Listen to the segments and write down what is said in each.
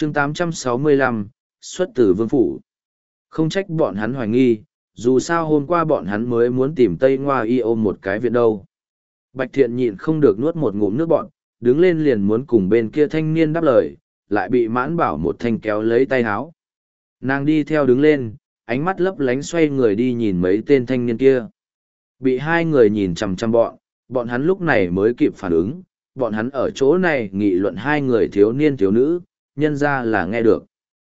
chương 865, xuất từ vương phủ. Không trách bọn hắn hoài nghi, dù sao hôm qua bọn hắn mới muốn tìm Tây Ngoa Y ôm một cái viện đâu. Bạch Thiện nhịn không được nuốt một ngụm nước bọn, đứng lên liền muốn cùng bên kia thanh niên đáp lời, lại bị Mãn Bảo một thanh kéo lấy tay háo. Nàng đi theo đứng lên, ánh mắt lấp lánh xoay người đi nhìn mấy tên thanh niên kia. Bị hai người nhìn chằm chằm bọn hắn lúc này mới kịp phản ứng, bọn hắn ở chỗ này nghị luận hai người thiếu niên thiếu nữ, nhân ra là nghe được.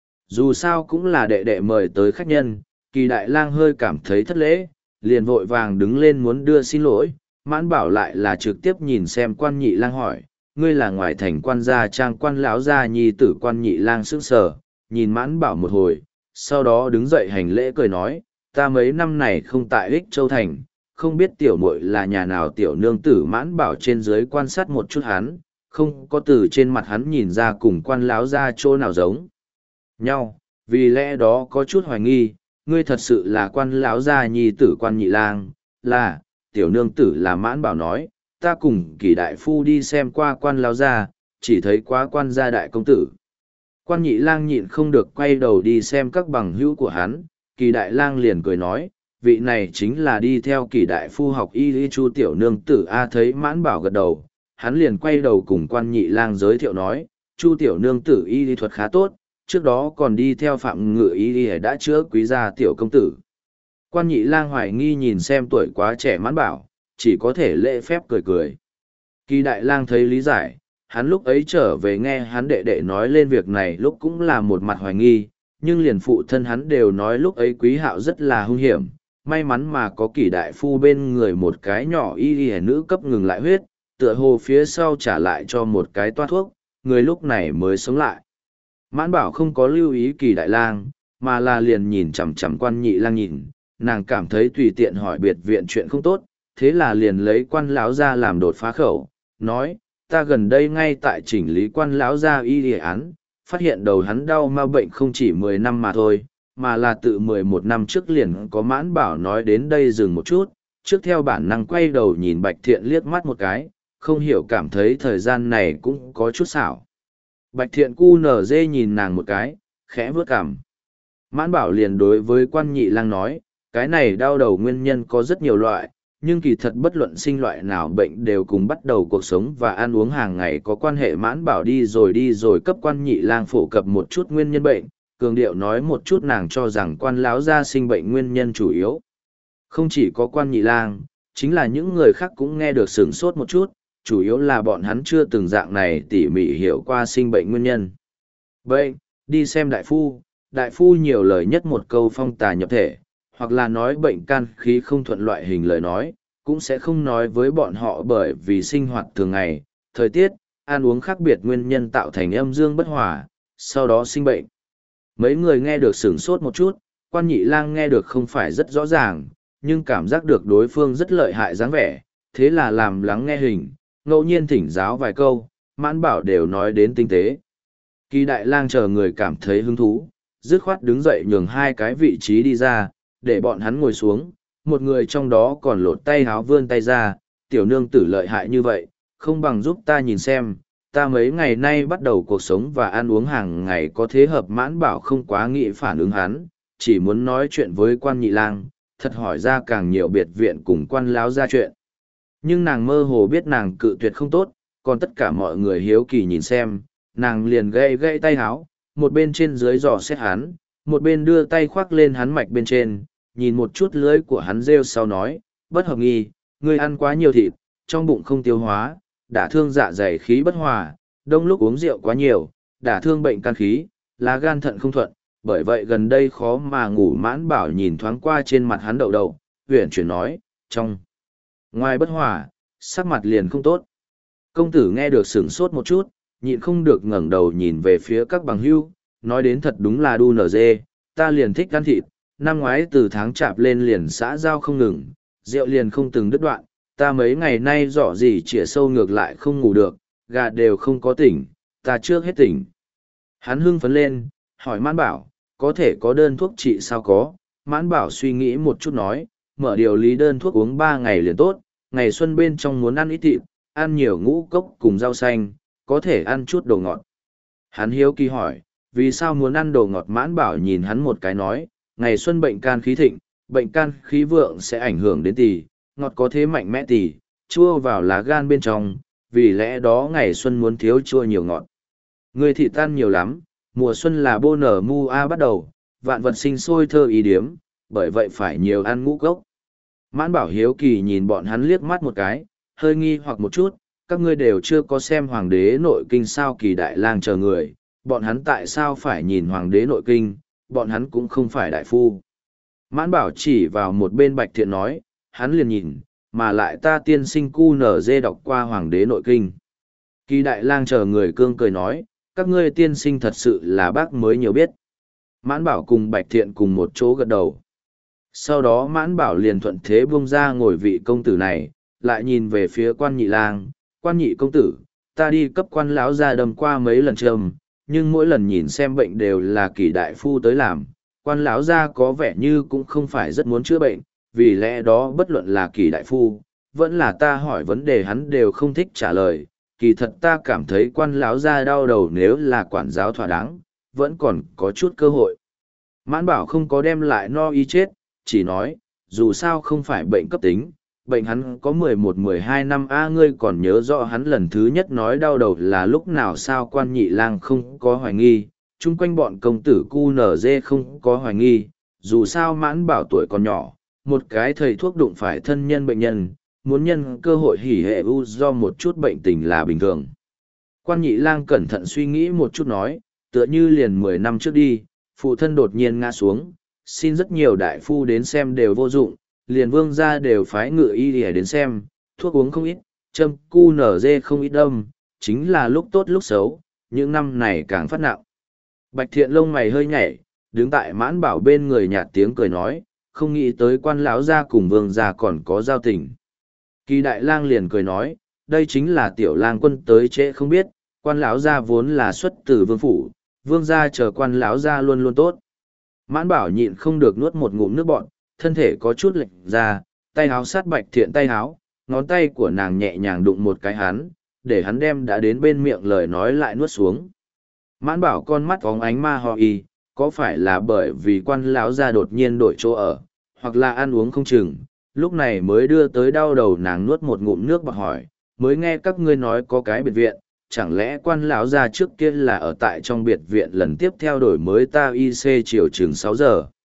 Dù sao cũng là đệ đệ mời tới khách nhân, Kỳ Đại Lang hơi cảm thấy thất lễ, liền vội vàng đứng lên muốn đưa xin lỗi. Mãn Bảo lại là trực tiếp nhìn xem Quan Nhị Lang hỏi, ngươi là ngoài thành quan gia trang quan lão gia nhi tử. Quan Nhị Lang sững sờ, nhìn Mãn Bảo một hồi, sau đó đứng dậy hành lễ cười nói, ta mấy năm này không tại Ích Châu Thành, không biết tiểu muội là nhà nào tiểu nương tử. Mãn Bảo trên dưới quan sát một chút hắn, không có từ trên mặt hắn nhìn ra cùng quan lão gia chỗ nào giống nhau, vì lẽ đó có chút hoài nghi, ngươi thật sự là quan lão gia nhi tử Quan Nhị Lang. Là, tiểu nương tử là. Mãn Bảo nói, ta cùng Kỳ đại phu đi xem qua quan lão gia, chỉ thấy quá quan gia đại công tử. Quan Nhị Lang nhịn không được quay đầu đi xem các bằng hữu của hắn, Kỳ Đại Lang liền cười nói, vị này chính là đi theo Kỳ đại phu học y lý Chu tiểu nương tử. A thấy Mãn Bảo gật đầu, hắn liền quay đầu cùng Quan Nhị Lang giới thiệu nói, Chu tiểu nương tử y lý thuật khá tốt, trước đó còn đi theo Phạm Ngự y lý đã chữa quý gia tiểu công tử. Quan Nhị Lang hoài nghi nhìn xem tuổi quá trẻ Mãn Bảo, chỉ có thể lễ phép cười cười. Kỳ Đại Lang thấy lý giải, hắn lúc ấy trở về nghe hắn đệ đệ nói lên việc này lúc cũng là một mặt hoài nghi, nhưng liền phụ thân hắn đều nói lúc ấy Quý Hạo rất là hung hiểm, may mắn mà có Kỳ đại phu bên người một cái nhỏ y y nữ cấp ngừng lại huyết, tựa hồ phía sau trả lại cho một cái toa thuốc, người lúc này mới sống lại. Mãn Bảo không có lưu ý Kỳ Đại Lang, mà là liền nhìn chằm chằm Quan Nhị Lang nhìn, nàng cảm thấy tùy tiện hỏi biệt viện chuyện không tốt, thế là liền lấy quan lão ra làm đột phá khẩu, nói, ta gần đây ngay tại chỉnh lý quan lão gia y y án, phát hiện đầu hắn đau ma bệnh không chỉ 10 năm mà thôi, mà là tự 11 năm trước liền có. Mãn Bảo nói đến đây dừng một chút, trước theo bản năng quay đầu nhìn Bạch Thiện liếc mắt một cái, không hiểu cảm thấy thời gian này cũng có chút xảo. Bạch Thiện cu nở dê nhìn nàng một cái, khẽ vướt cằm. Mãn Bảo liền đối với Quan Nhị Lang nói, cái này đau đầu nguyên nhân có rất nhiều loại, nhưng kỳ thật bất luận sinh loại nào bệnh đều cùng bắt đầu cuộc sống và ăn uống hàng ngày có quan hệ. Mãn Bảo đi rồi cấp Quan Nhị Lang phổ cập một chút nguyên nhân bệnh, cường điệu nói một chút nàng cho rằng quan lão gia sinh bệnh nguyên nhân chủ yếu. Không chỉ có Quan Nhị Lang, chính là những người khác cũng nghe được sửng sốt một chút, chủ yếu là bọn hắn chưa từng dạng này tỉ mỉ hiểu qua sinh bệnh nguyên nhân. Bệnh, đi xem đại phu nhiều lời nhất một câu phong tà nhập thể, hoặc là nói bệnh can khí không thuận loại hình lời nói, cũng sẽ không nói với bọn họ bởi vì sinh hoạt thường ngày, thời tiết, ăn uống khác biệt nguyên nhân tạo thành âm dương bất hòa, sau đó sinh bệnh. Mấy người nghe được sửng sốt một chút, Quan Nhị Lang nghe được không phải rất rõ ràng, nhưng cảm giác được đối phương rất lợi hại dáng vẻ, thế là làm lắng nghe hình, ngẫu nhiên thỉnh giáo vài câu, Mãn Bảo đều nói đến tinh tế. Kỳ Đại Lang chờ người cảm thấy hứng thú, dứt khoát đứng dậy nhường hai cái vị trí đi ra, để bọn hắn ngồi xuống, một người trong đó còn lột tay háo vươn tay ra, tiểu nương tử lợi hại như vậy, không bằng giúp ta nhìn xem, ta mấy ngày nay bắt đầu cuộc sống và ăn uống hàng ngày có thế hợp. Mãn Bảo không quá nghĩ phản ứng hắn, chỉ muốn nói chuyện với Quan Nhị Lang, thật hỏi ra càng nhiều biệt viện cùng quan lão ra chuyện. Nhưng nàng mơ hồ biết nàng cự tuyệt không tốt, còn tất cả mọi người hiếu kỳ nhìn xem, nàng liền gãy tay háo, một bên trên dưới dò xét hắn, một bên đưa tay khoác lên hắn mạch bên trên, nhìn một chút lưới của hắn rêu sau nói, bất hợp nghi, ngươi ăn quá nhiều thịt, trong bụng không tiêu hóa, đả thương dạ dày khí bất hòa, đông lúc uống rượu quá nhiều, đả thương bệnh can khí, lá gan thận không thuận, bởi vậy gần đây khó mà ngủ. Mãn Bảo nhìn thoáng qua trên mặt hắn đậu, huyền chuyển nói, trong ngoài bất hòa, sắc mặt liền không tốt. Công tử nghe được sửng sốt một chút, nhịn không được ngẩng đầu nhìn về phía các bằng hữu, nói đến thật đúng là đu nở dê, ta liền thích ăn thịt, năm ngoái từ tháng chạp lên liền xã giao không ngừng, rượu liền không từng đứt đoạn, ta mấy ngày nay dọ gì chĩa sâu ngược lại không ngủ được, gà đều không có tỉnh, ta trước hết tỉnh. Hắn hưng phấn lên, hỏi Mãn Bảo, có thể có đơn thuốc trị sao? Có. Mãn Bảo suy nghĩ một chút nói, mở điều lý đơn thuốc uống 3 ngày liền tốt, ngày xuân bên trong muốn ăn ít thịt, ăn nhiều ngũ cốc cùng rau xanh, có thể ăn chút đồ ngọt. Hắn hiếu kỳ hỏi, Vì sao muốn ăn đồ ngọt? Mãn Bảo nhìn hắn một cái nói, ngày xuân bệnh can khí thịnh, bệnh can khí vượng sẽ ảnh hưởng đến tỳ, ngọt có thế mạnh mẽ tỳ, chua vào lá gan bên trong, vì lẽ đó ngày xuân muốn thiếu chua nhiều ngọt. Người thị tan nhiều lắm, mùa xuân là bô nở mu a bắt đầu, vạn vật sinh sôi thơ ý điếm, bởi vậy phải nhiều ăn ngũ cốc. Mãn Bảo hiếu kỳ nhìn bọn hắn liếc mắt một cái, hơi nghi hoặc một chút, các ngươi đều chưa có xem Hoàng đế nội kinh sao? Kỳ Đại Lang chờ người, bọn hắn tại sao phải nhìn Hoàng đế nội kinh, bọn hắn cũng không phải đại phu. Mãn Bảo chỉ vào một bên Bạch Thiện nói, hắn liền nhìn, mà lại ta tiên sinh cu nở dê đọc qua Hoàng đế nội kinh. Kỳ Đại Lang chờ người cương cười nói, các ngươi tiên sinh thật sự là bác mới nhiều biết. Mãn Bảo cùng Bạch Thiện cùng một chỗ gật đầu. Sau đó Mãn Bảo liền thuận thế buông ra ngồi vị công tử này, lại nhìn về phía Quan Nhị Lang, Quan Nhị công tử, ta đi cấp Quan lão gia đâm qua mấy lần trầm, nhưng mỗi lần nhìn xem bệnh đều là Kỳ đại phu tới làm, Quan lão gia có vẻ như cũng không phải rất muốn chữa bệnh, vì lẽ đó bất luận là Kỳ đại phu, vẫn là ta hỏi vấn đề hắn đều không thích trả lời. Kỳ thật ta cảm thấy Quan lão gia đau đầu, nếu là quản giáo thỏa đáng, vẫn còn có chút cơ hội. Mãn Bảo không có đem lại no ý chết, chỉ nói, dù sao không phải bệnh cấp tính, bệnh hắn có 11-12 năm a. Ngươi còn nhớ rõ hắn lần thứ nhất nói đau đầu là lúc nào sao? Quan Nhị Lang không có hoài nghi, chung quanh bọn công tử cu nở dê không có hoài nghi, dù sao Mãn Bảo tuổi còn nhỏ, một cái thầy thuốc đụng phải thân nhân bệnh nhân, muốn nhân cơ hội hỉ hệ u do một chút bệnh tình là bình thường. Quan Nhị Lang cẩn thận suy nghĩ một chút nói, tựa như liền 10 năm trước đi, phụ thân đột nhiên ngã xuống, xin rất nhiều đại phu đến xem đều vô dụng, liền Vương gia đều phái ngựa y để đến xem, thuốc uống không ít, châm cu nở dê không ít đâm, chính là lúc tốt lúc xấu, những năm này càng phát nặng. Bạch Thiện lông mày hơi nhảy, đứng tại Mãn Bảo bên người nhạt tiếng cười nói, không nghĩ tới Quan lão gia cùng Vương gia còn có giao tình. Kỳ Đại Lang liền cười nói, đây chính là Tiểu Lang quân tới trễ không biết, Quan lão gia vốn là xuất từ vương phủ, Vương gia chờ Quan lão gia luôn luôn tốt. Mãn Bảo nhịn không được nuốt một ngụm nước bọt, thân thể có chút lệch ra, tay háo sát Bạch Thiện tay háo, ngón tay của nàng nhẹ nhàng đụng một cái hắn, để hắn đem đã đến bên miệng lời nói lại nuốt xuống. Mãn Bảo con mắt phóng ánh ma ho y, có phải là bởi vì Quan lão gia đột nhiên đổi chỗ ở, hoặc là ăn uống không chừng, lúc này mới đưa tới đau đầu? Nàng nuốt một ngụm nước bọt hỏi, mới nghe các ngươi nói có cái biệt viện, chẳng lẽ Quan lão gia trước kia là ở tại trong biệt viện, lần tiếp theo đổi mới ta y c chiều chừng 6 giờ.